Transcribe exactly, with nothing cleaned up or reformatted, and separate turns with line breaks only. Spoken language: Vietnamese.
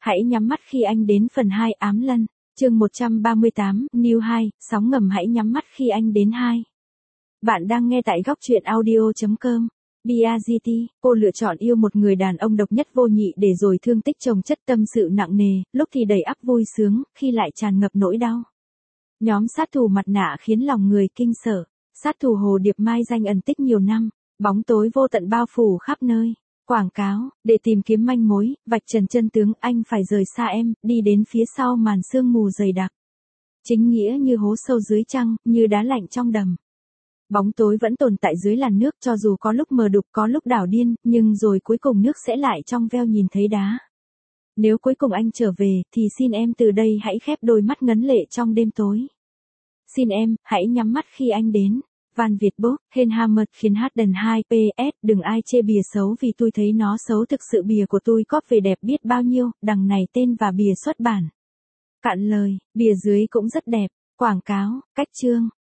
Hãy nhắm mắt khi anh đến phần hai ám lân. Chương một trăm ba mươi tám, New hai, sóng ngầm hãy nhắm mắt khi anh đến hai. Bạn đang nghe tại góc truyện audio chấm com. bê a giê tê, cô lựa chọn yêu một người đàn ông độc nhất vô nhị để rồi thương tích chồng chất tâm sự nặng nề, lúc thì đầy ắp vui sướng, khi lại tràn ngập nỗi đau. Nhóm sát thủ mặt nạ khiến lòng người kinh sợ. Sát thủ Hồ Điệp mai danh ẩn tích nhiều năm, bóng tối vô tận bao phủ khắp nơi. Quảng cáo, để tìm kiếm manh mối, vạch trần chân tướng, anh phải rời xa em, đi đến phía sau màn sương mù dày đặc. Chính nghĩa như hố sâu dưới trăng, như đá lạnh trong đầm. Bóng tối vẫn tồn tại dưới làn nước, cho dù có lúc mờ đục, có lúc đảo điên, nhưng rồi cuối cùng nước sẽ lại trong veo nhìn thấy đá. Nếu cuối cùng anh trở về, thì xin em từ đây hãy khép đôi mắt ngấn lệ trong đêm tối. Xin em, hãy nhắm mắt khi anh đến. Van Việt Bốc, Hên Hammer khiến Harden hai pê ét, đừng ai chê bìa xấu vì tôi thấy nó xấu, thực sự bìa của tôi cóp về đẹp biết bao nhiêu, đằng này tên và bìa xuất bản. Cạn lời, bìa dưới cũng rất đẹp. Quảng cáo, cách chương,